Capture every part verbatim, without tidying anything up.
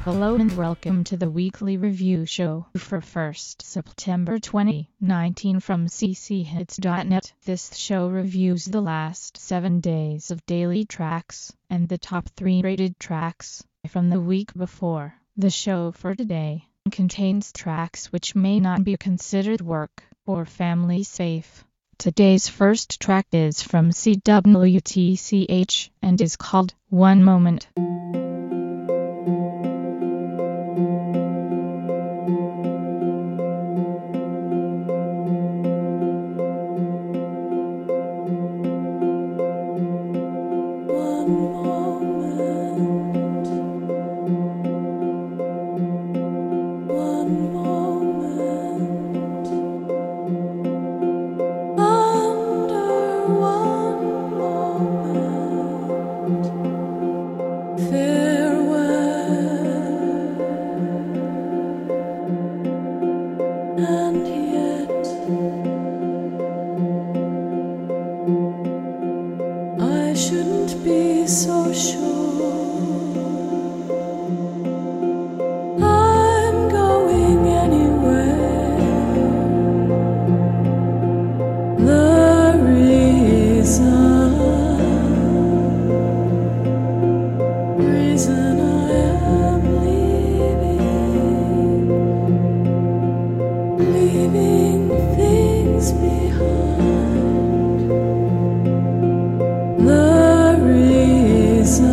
Hello and welcome to the weekly review show for first September twenty nineteen from c c hits dot net. This show reviews the last seven days of daily tracks and the top three rated tracks from the week before. The show for today contains tracks which may not be considered work or family safe. Today's first track is from C W T C H and is called One Moment. Shouldn't be so sure I'm going anywhere. The reason, reason I am leaving, leaving things behind. The reason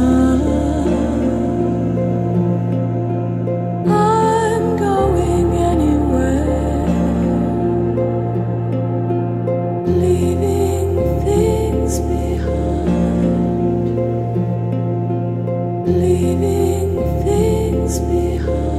I'm going anywhere, leaving things behind, leaving things behind.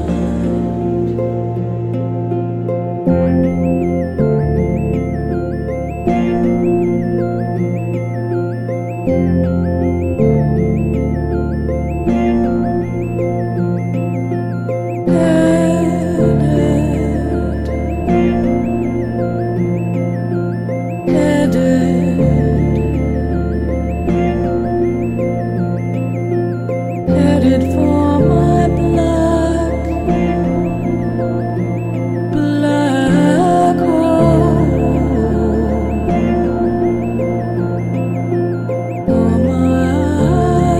Headed for my black, black hole. For my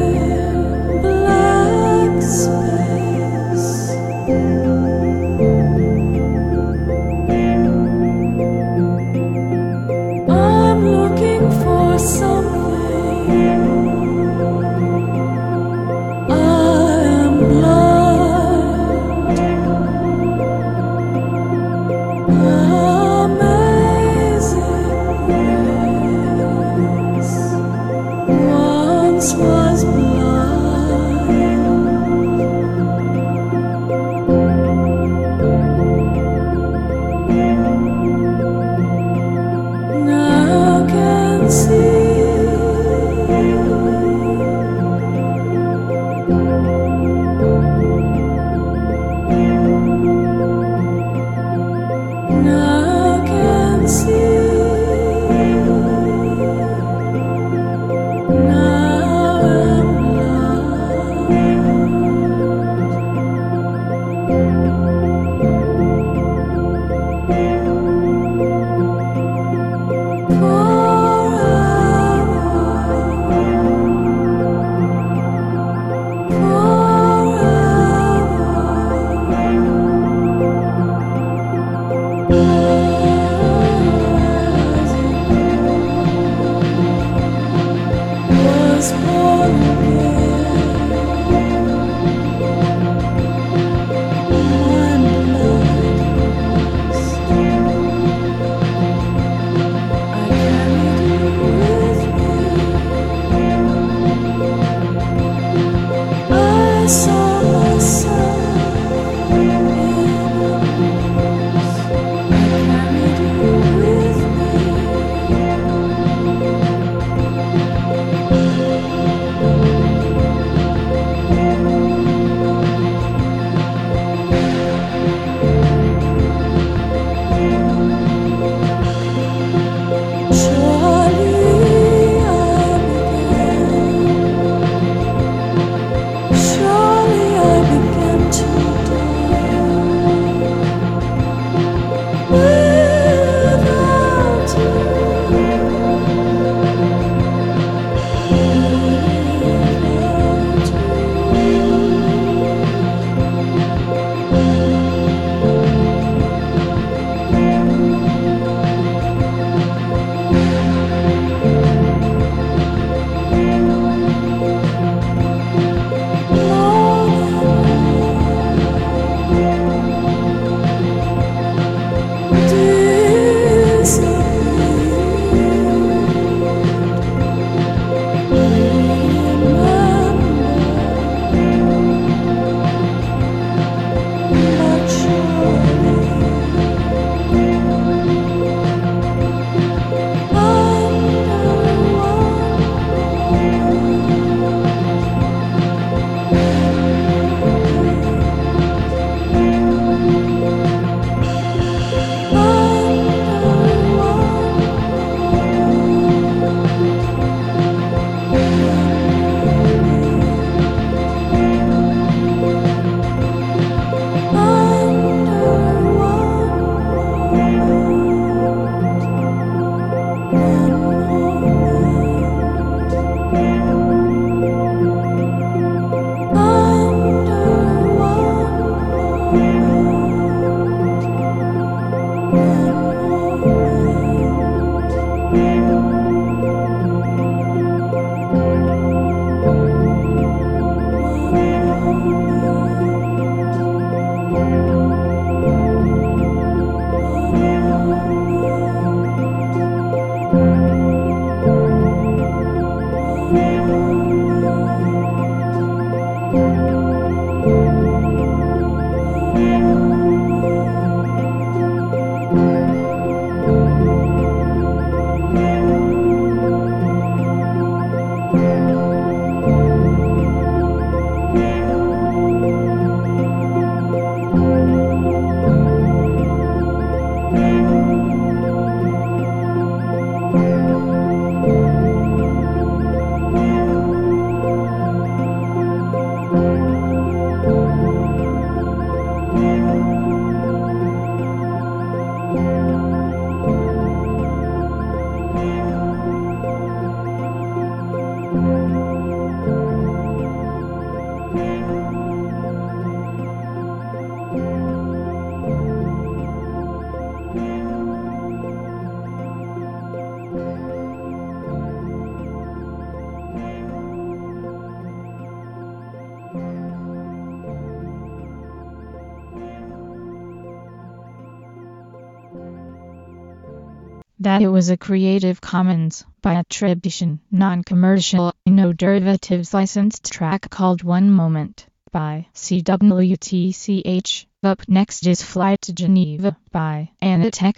that it was a Creative Commons by attribution, non-commercial, no derivatives licensed track called One Moment by C W T C H. Up next is Flight to Geneva by Anatech.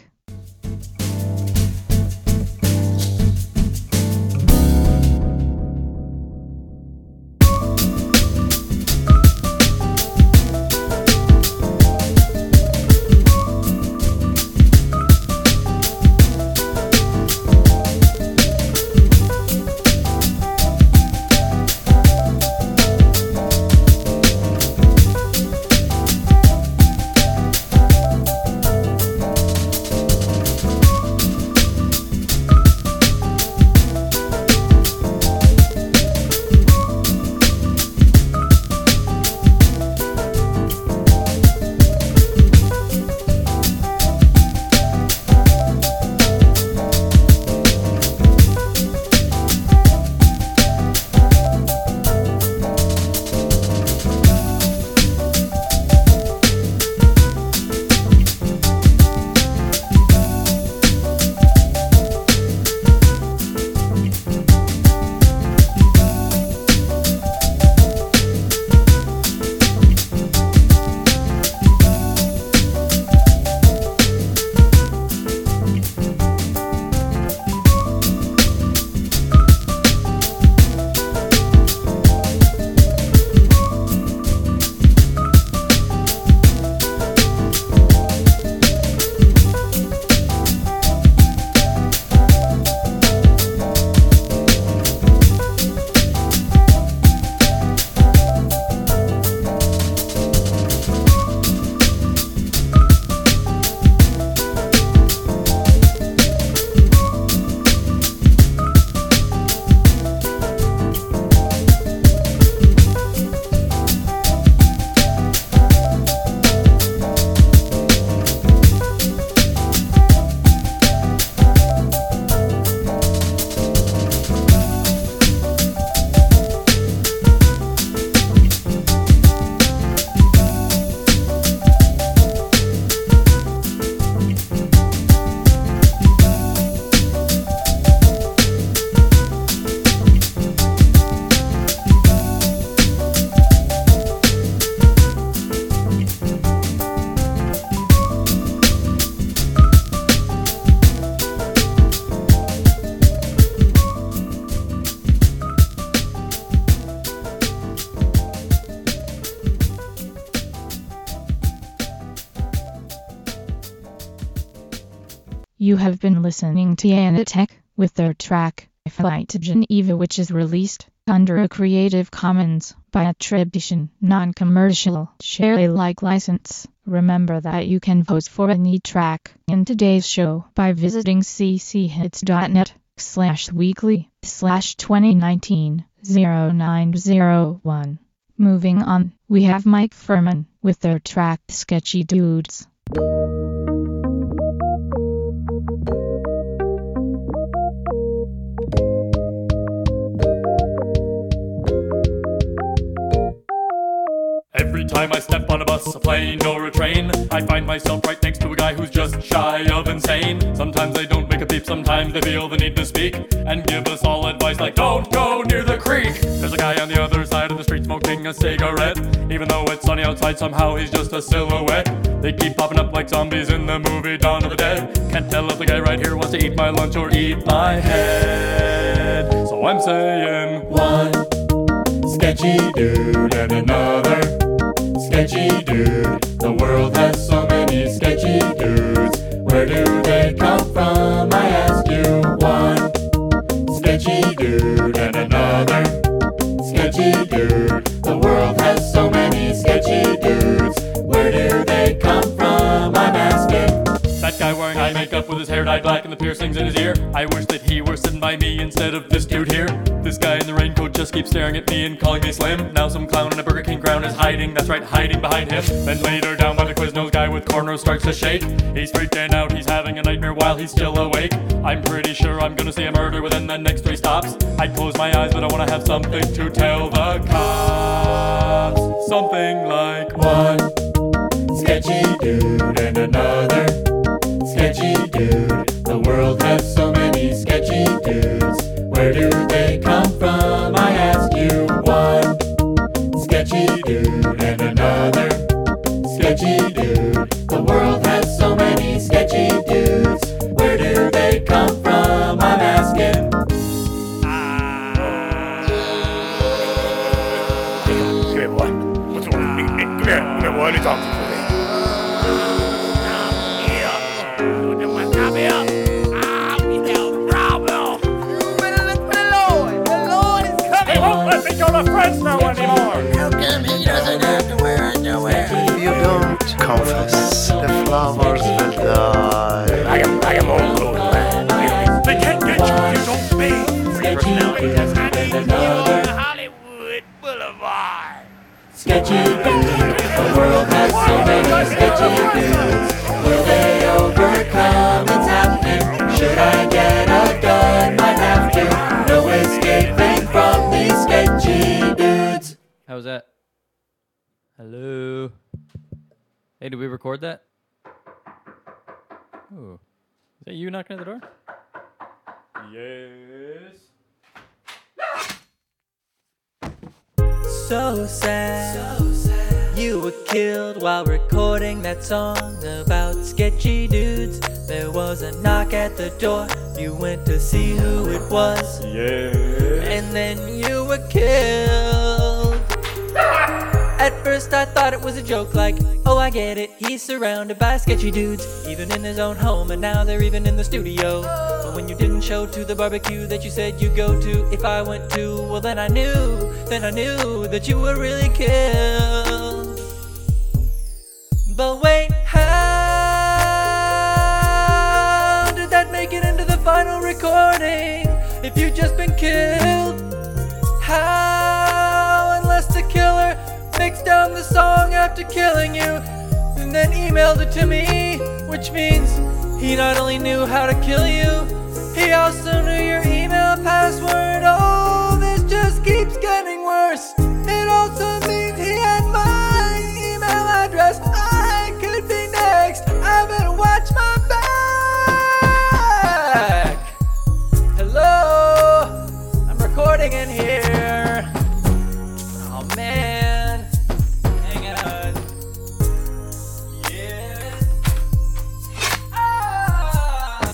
You have been listening to Anatech with their track Flight to Geneva, which is released under a Creative Commons by attribution, non-commercial, share Alike license. Remember that you can vote for any track in today's show by visiting cchits.net slash weekly slash 2019 0901. Moving on, we have Mike Furman with their track Sketchy Dudes. Every time I step on a bus, a plane, or a train, I find myself right next to a guy who's just shy of insane. Sometimes they don't make a peep, sometimes they feel the need to speak and give us all advice like, don't go near the creek. There's a guy on the other side of the street smoking a cigarette. Even though it's sunny outside, somehow he's just a silhouette. They keep popping up like zombies in the movie Dawn of the Dead. Can't tell if the guy right here wants to eat my lunch or eat my head. So I'm saying, one sketchy dude and another sketchy dude. The world has so many sketchy dudes. Where do they come from, I ask you? One sketchy dude and another sketchy dude. The world has so many sketchy dudes. Where do they come from, I'm asking? That guy wearing eye makeup with his hair dyed black and the piercings in his ear. I wish that he were sitting by me instead of this dude here. This guy in the raincoat just keeps staring at me and calling me slim. Now some clown in a Burger King crown is hiding, that's right, hiding behind him. Then later down by the Quiznos guy with cornrows starts to shake. He's freaking out, he's having a nightmare while he's still awake. I'm pretty sure I'm gonna see a murder within the next three stops. I close my eyes but I wanna have something to tell the cops. Something like, one sketchy dude and another sketchy dude. The world world has so many sketchy dudes. Where do they come from, I ask you? One sketchy dude and another sketchy dude. The world has so many sketchy dudes. Where do they come from, I'm asking? Come here, boy. What's wrong? Hey, hey, come here. Come here, boy. Let me talk to you for a minute. Hey, won't let me go to friends now anymore. How come he doesn't have to wear underwear? If you don't confess, the flowers will die. I am, I am old, old man. They can't get you if you don't bathe. Sketchy dude and another Hollywood Boulevard. sketchy dude. The world has so many sketchy dudes. Will they overcome? It's happening. Should I get a gun? Might have to. No escaping from these sketchy dudes. How's that? Hello? Hey, did we record that? Oh. Is that you knocking at the door? Yes. So sad. You were killed while recording that song about sketchy dudes. There was a knock at the door. You went to see who it was. Yeah. And then you were killed. At first I thought it was a joke, like, oh I get it, he's surrounded by sketchy dudes, even in his own home, and now they're even in the studio. But when you didn't show to the barbecue that you said you go to, if I went to, well then I knew, then I knew that you were really killed. But wait, how did that make it into the final recording if you've just been killed? How, unless the killer mixed down the song after killing you and then emailed it to me, which means he not only knew how to kill you, he also knew your email password. Oh, this just keeps getting worse. It also means he had my email address. I could be next. I better watch my back. Hello, I'm recording in here. Oh man, hang on. Yeah. Ah.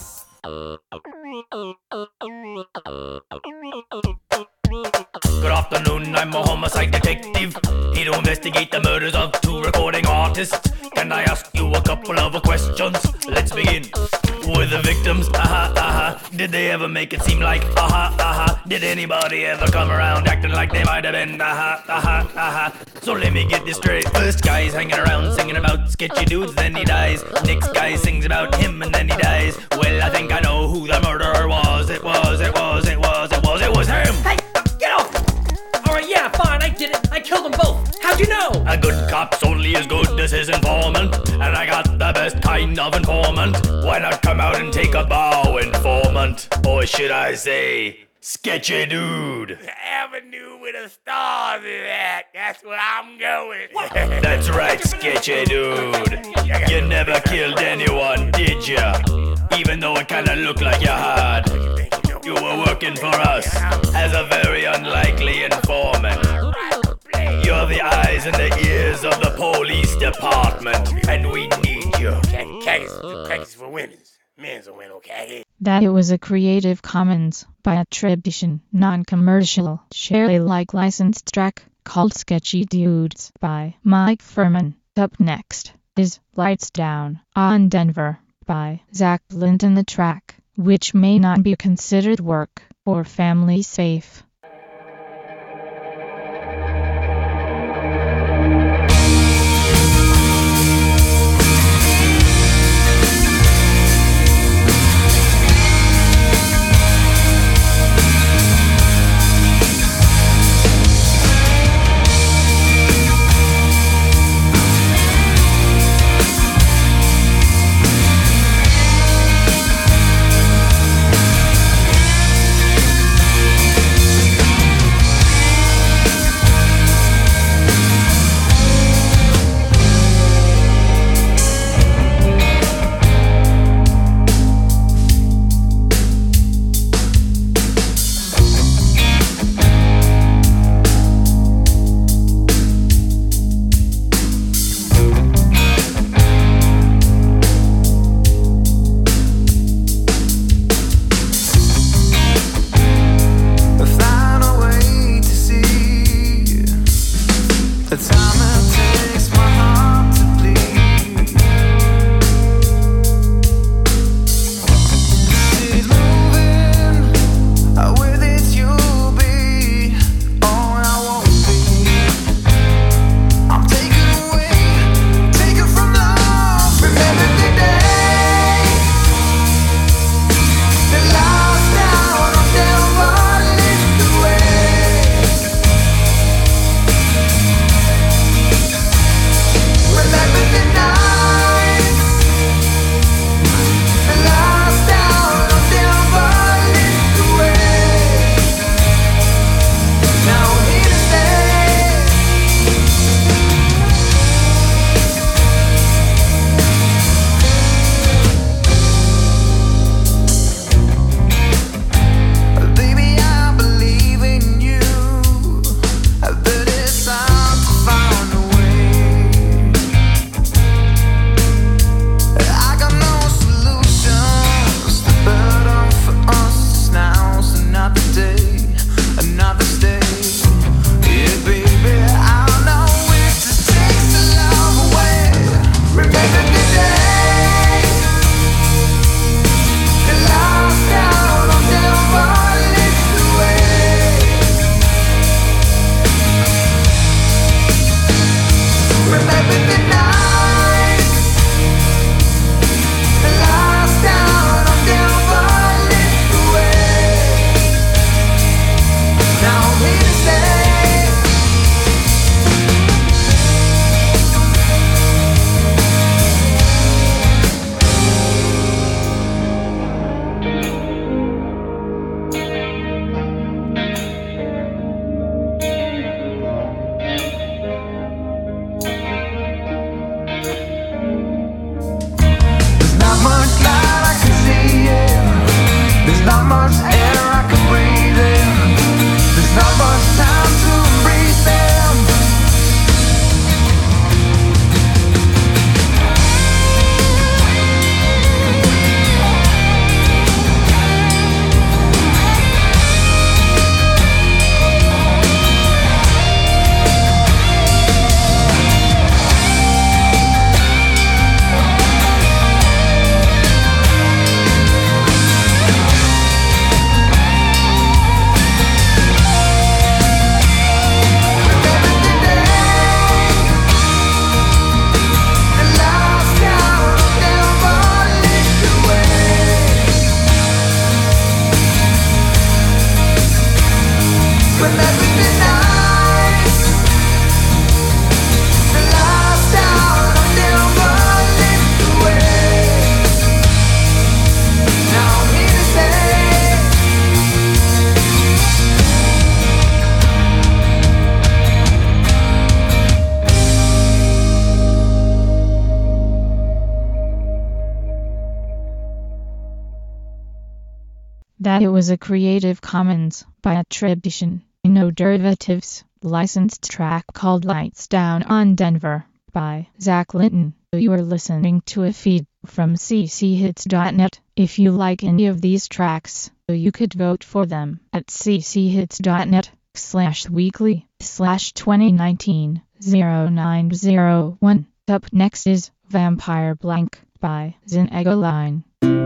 Good afternoon, I'm a homicide detective, here to investigate the murders of two recording artists. Can I ask you a couple of questions? Let's begin. Were the victims, aha, aha, did they ever make it seem like, aha, aha? Did anybody ever come around acting like they might have been, aha, aha, aha? So let me get this straight. First guy's hanging around singing about sketchy dudes, then he dies. Next guy sings about him and then he dies. Well, I think I know who the murderer was. It was, it was, it was, it was, it was him. Hey, get off! Alright, yeah, fine, I did it. I killed them both. How'd you know? A good cop's only as good as his informant, and I got the best kind of informant. Why not come out and take a bow, informant? Or should I say, sketchy dude? Avenue with the stars in that. That's where I'm going. That's right, sketchy dude. You never killed anyone, did ya? Even though it kinda looked like you had. You were working for us as a very unlikely informant. You're the eyes and the ears of the police department, and we need you. Khakis, khakis for women's. Men's a win, okay? That it was a Creative Commons by attribution, non-commercial, share Alike licensed track called Sketchy Dudes by Mike Furman. Up next is Lights Down on Denver by Zach Linton. The track, which may not be considered work or family safe. That it was a Creative Commons by attribution, no derivatives, licensed track called Lights Down on Denver by Zach Linton. You are listening to a feed from c c hits dot net. If you like any of these tracks, you could vote for them at c c hits dot net slash weekly slash twenty nineteen oh nine oh one. Up next is Vampire Blank by Zinega Line.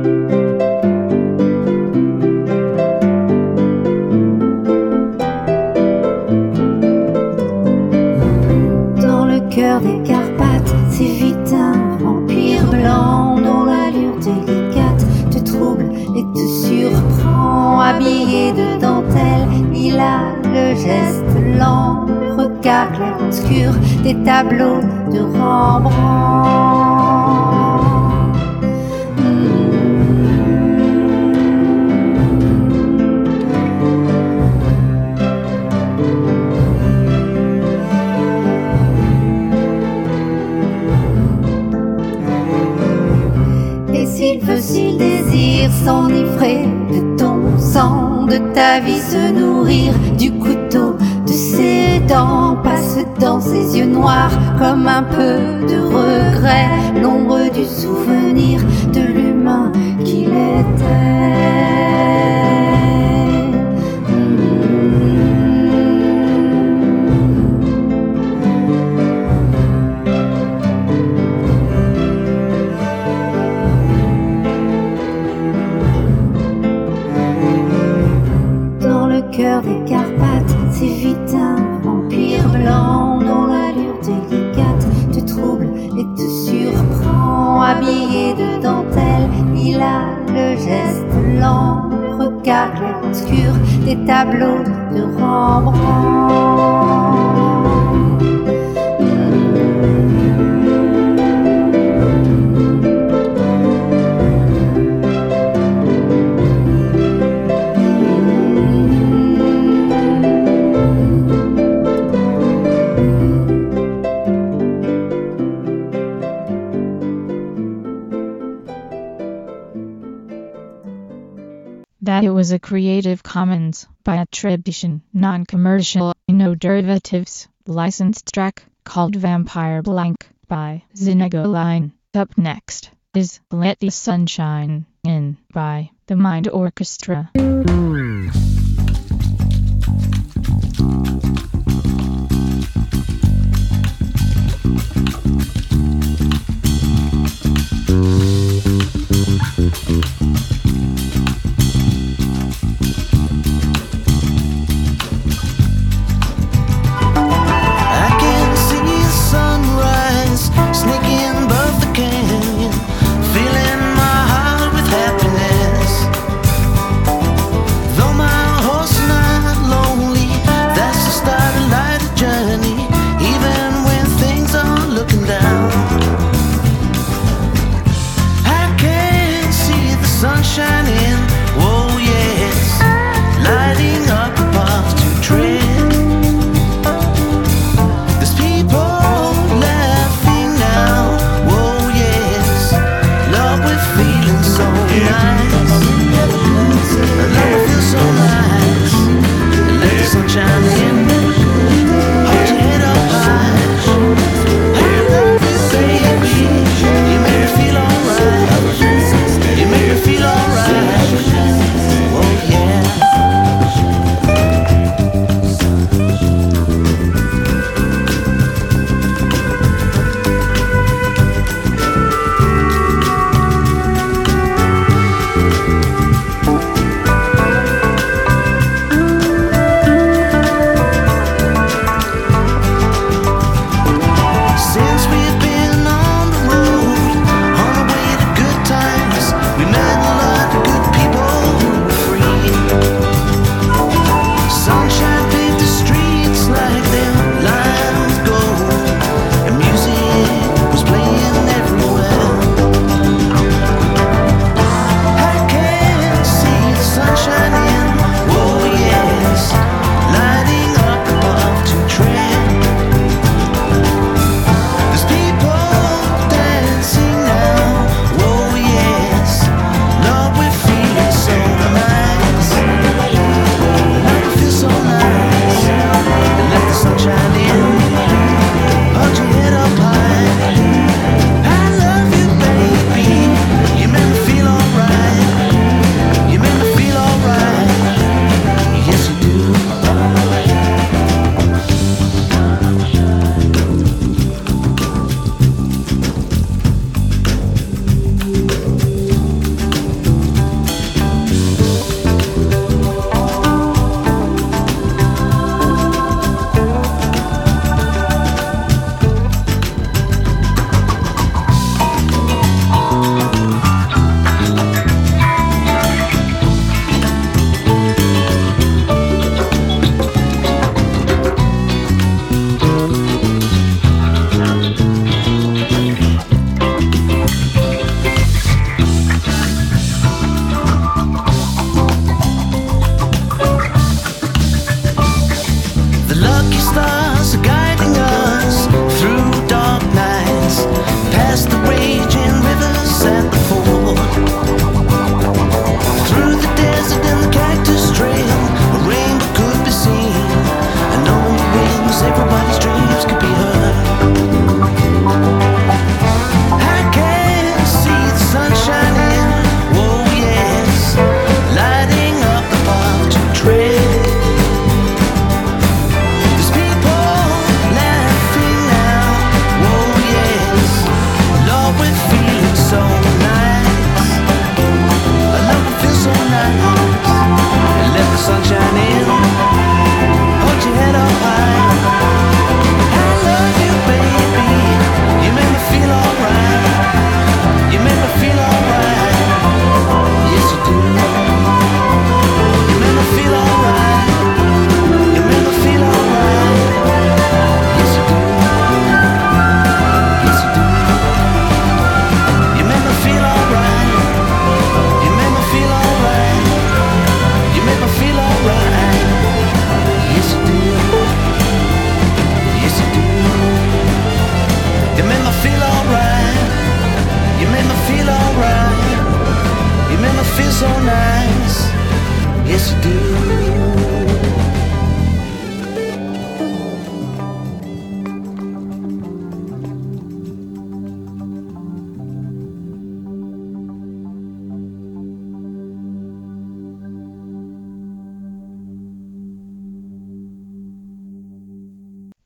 Dans le cœur des Carpates, c'est vite un vampire blanc dont l'allure délicate te trouble et te surprend. Habillé de dentelle, il a le geste lent, le regard clair-obscur des tableaux de Rembrandt. S'il veut, s'il désire s'enivrer de ton sang, de ta vie se nourrir du couteau de ses dents, passe dans ses yeux noirs comme un peu de regret, l'ombre du souvenir de l'humain qu'il était. Cœur des Carpates, c'est vite un vampire blanc dont l'allure délicate te trouble et te surprend. Habillé de dentelle, il a le geste lent, le regard clair-obscur des tableaux de Rembrandt. That it was a Creative Commons by attribution, non-commercial, no derivatives, licensed track called Vampire Blank by Zinega Line. Up next is Let the Sunshine In by the Mind Orchestra. Sneaking above the canyon, filling my heart with happiness.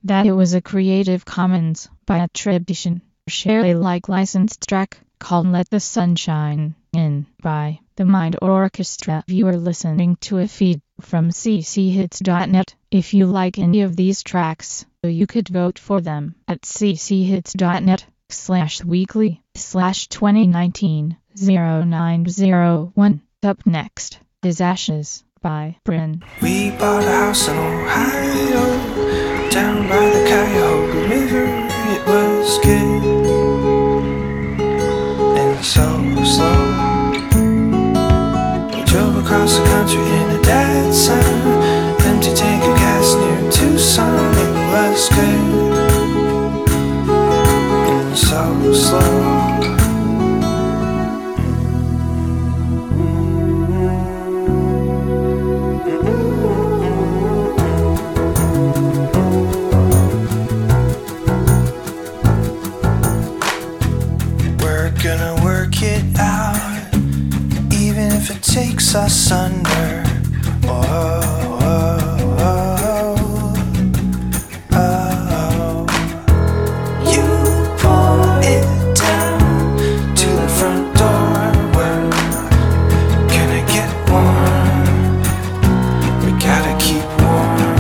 that it was a Creative Commons by attribution, share Alike licensed track called Let the Sun Shine In by The Mind Orchestra. You are listening to a feed from c c hits dot net. If you like any of these tracks, you could vote for them at c c hits dot net slash weekly slash twenty nineteen oh nine oh one. Up next is Ashes by Bryn. We bought a house in Ohio, down by the Cuyahoga River. It was good and so slow. We drove across the country in a dead sun, empty tank of gas near Tucson. It was good and so slow. Takes us under. Oh, oh, oh, oh, oh. You pull it down to the front door. We're gonna get warm. We gotta keep warm.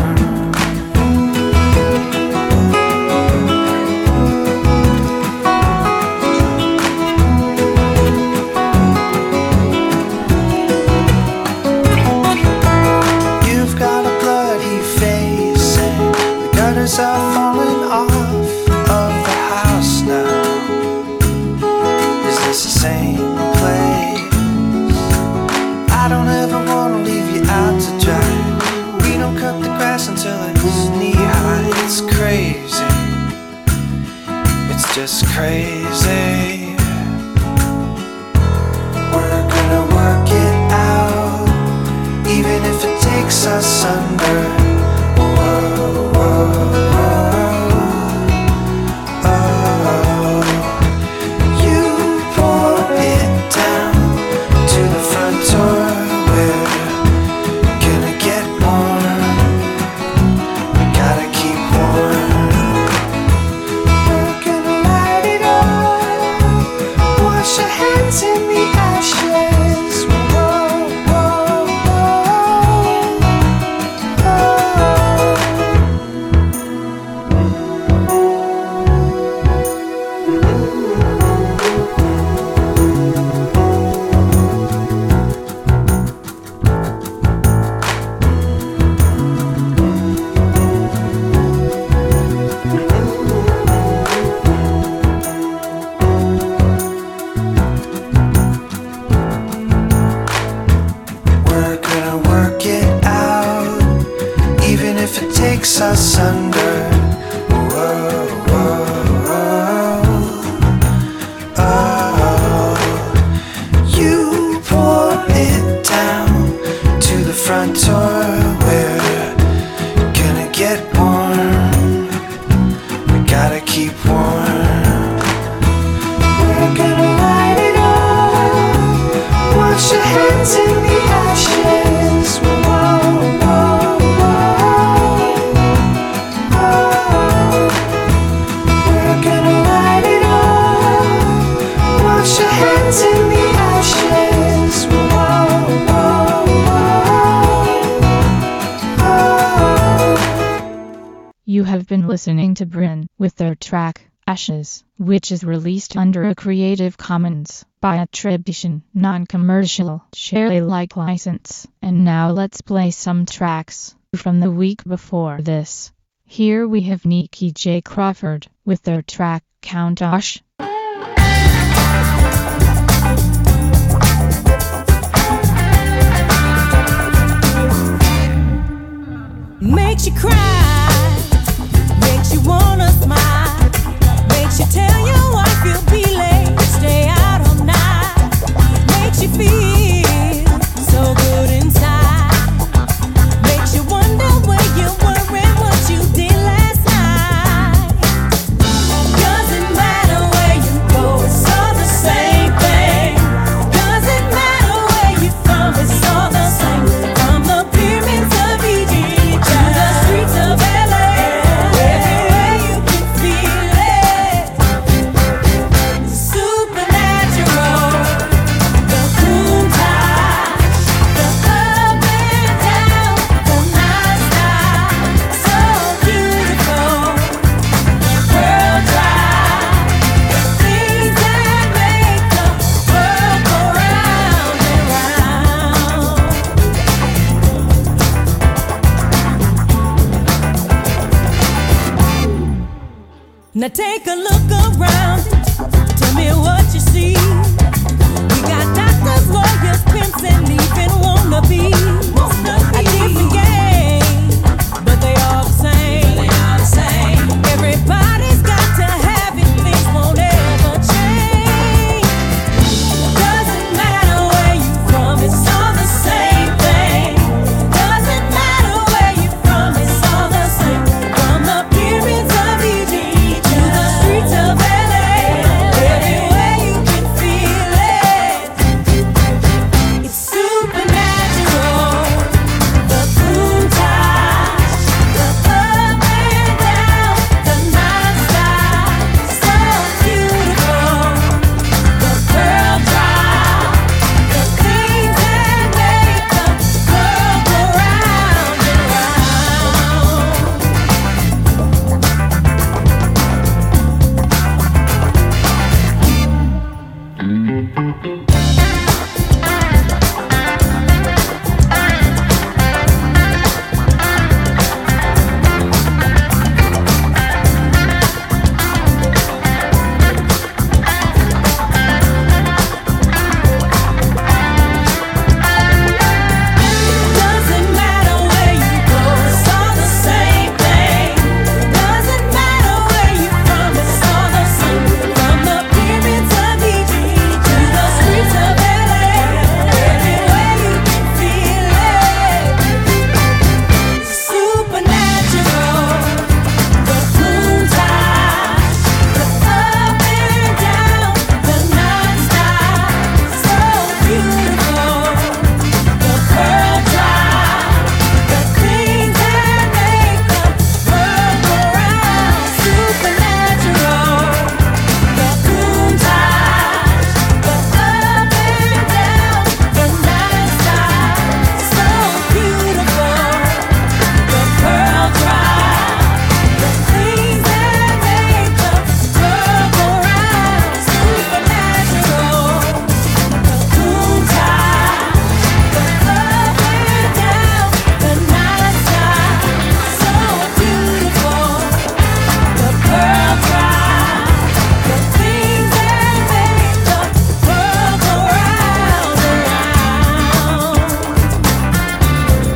Are falling off of the house now. Is this the same place? I don't ever wanna leave you out to dry. We don't cut the grass until it's knee high. It's crazy. It's just crazy. We're gonna work it out, even if it takes us under. Whoa, whoa. Us under. Whoa, whoa, whoa. Oh, you pour it down to the front door. We're gonna get warm. We gotta keep warm. We're gonna light it up. Wash your hands in the ashes. Whoa, whoa. In the ashes. Whoa, whoa, whoa. You have been listening to Bryn with their track Ashes, which is released under a Creative Commons by attribution, non-commercial, share Alike license. And now let's play some tracks from the week before this. Here we have Nikki J. Crawford with their track Count Osh. Makes you cry, makes you wanna smile, makes you tell your wife you'll be late, stay out all night, makes you feel so good inside, makes you wonder where you were and what you did last night. Doesn't matter where you go, it's all the same thing. Doesn't matter where you're from, it's all the same. From the pyramids of Egypt to the streets of L A, every Now take a look around. Tell me what you see. We got doctors, lawyers, pimps, and even wannabes. A different game, but they all the same. They all the same. Everybody's got to have it. Things won't ever change. Doesn't matter where you from. It's all the same thing. Doesn't matter where you from. It's all the same. From the pyramids of Egypt to the streets of L A. Everywhere you can feel it. It's supernatural. The Countach, the up and down, the non-stop, so beautiful. The pearl drop, the things that make the world go round and doesn't matter where you go, it's all the same thing. Doesn't matter where you from, it's all the same. From the pyramids of Egypt to the streets of L A. Everywhere you can feel it. It's supernatural. The Countach, the up and down, the non-stop, so beautiful. The pearl drop, the things that make the world go round. Supernatural. The Countach, the up and down, the non-stop, so beautiful. The pearl drop, the things that make the world go round. Supernatural. The Countach, the up and down, the non-stop, so beautiful. The pearl drop, the things that make the world go round and round.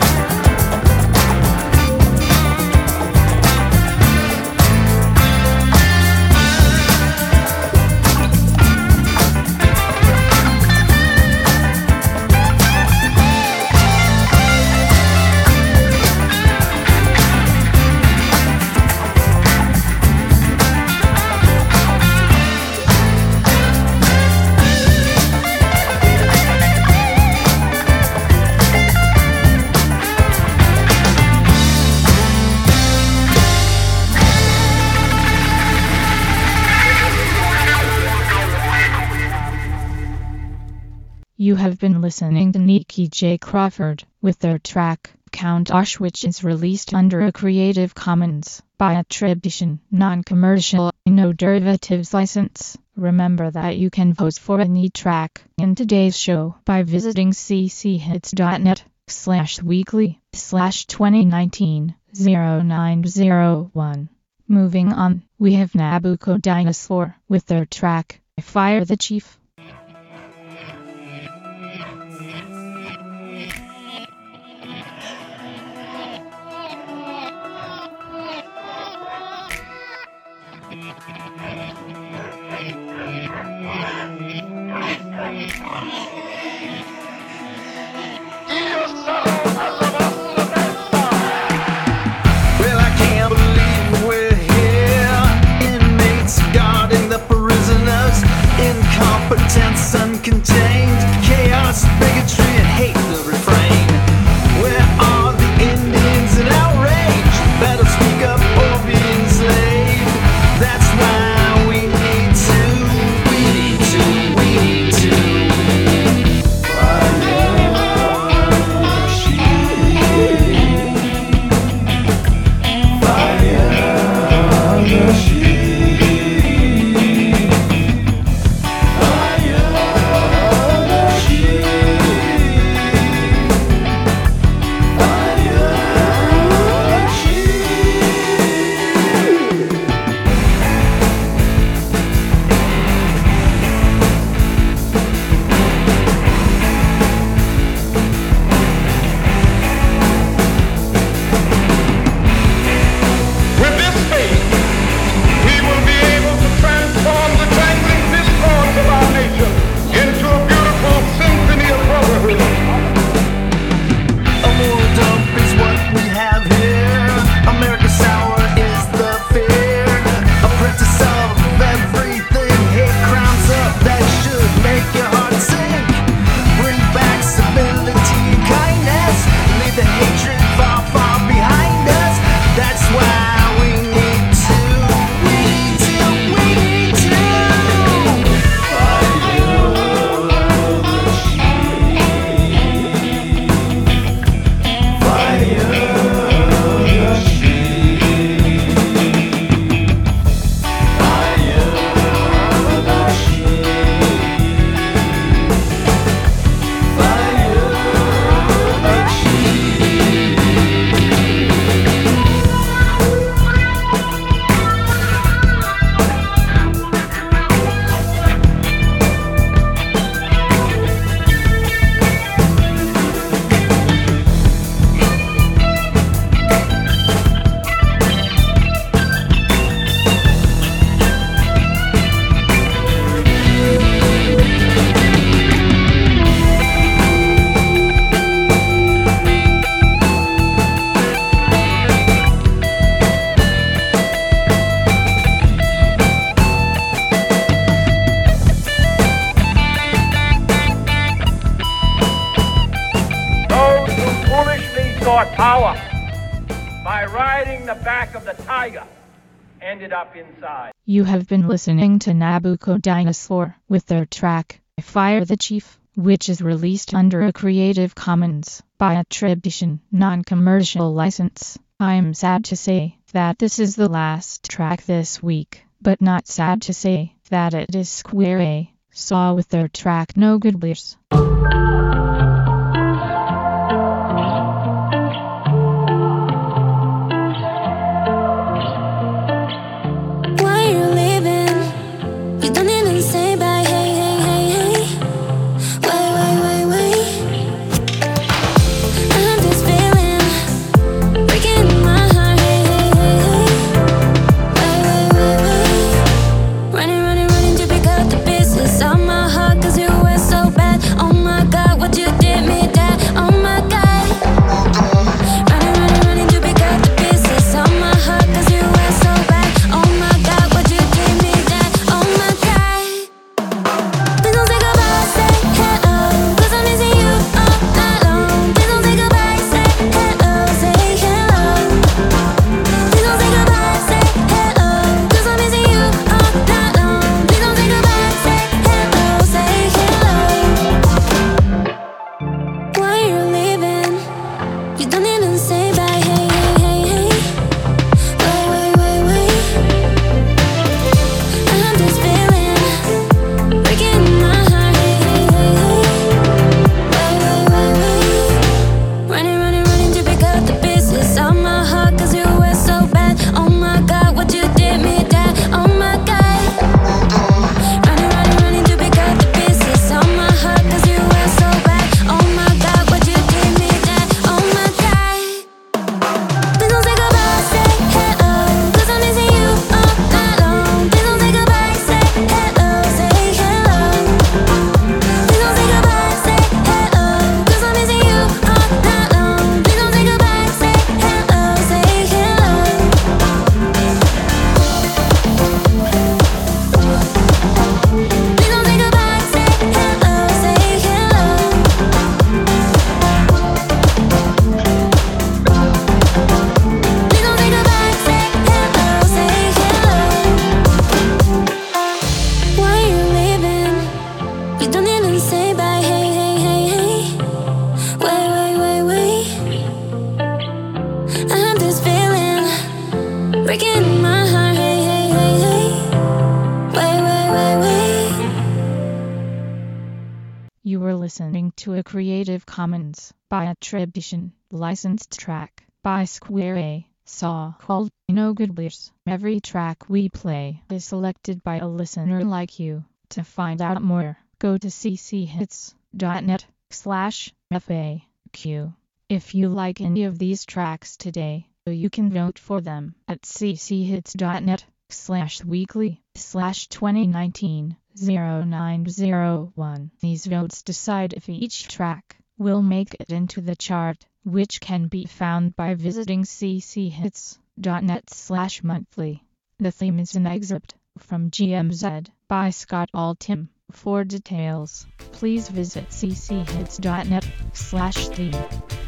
You have been listening to Nikki J. Crawford with their track Countach, which is released under a Creative Commons by attribution, non-commercial, no derivatives license. Remember that you can vote for any track in today's show by visiting cchits.net slash weekly slash 2019 0901. Moving on, we have Nabucco Dinosaur with their track Fire the Chief. Well, I can't believe we're here. Inmates guarding the prisoners in company. by riding the back of the tiger, ended up inside. You have been listening to Nabucco Dinosaur with their track, Fire the Chief, which is released under a Creative Commons by attribution, non-commercial license. I'm sad to say that this is the last track this week, but not sad to say that it is Square A Saw with their track No Good Beers. You were listening to a Creative Commons by attribution, licensed track by Square A Saw called No Good Beers. Every track we play is selected by a listener like you. To find out more, go to cchits.net slash FAQ. If you like any of these tracks today, you can vote for them at cchits.net slash weekly slash 2019 0901. These votes decide if each track will make it into the chart, which can be found by visiting cchits.net slash monthly. The theme is an excerpt from G M Z by Scott Altham. For details, please visit cchits.net slash theme.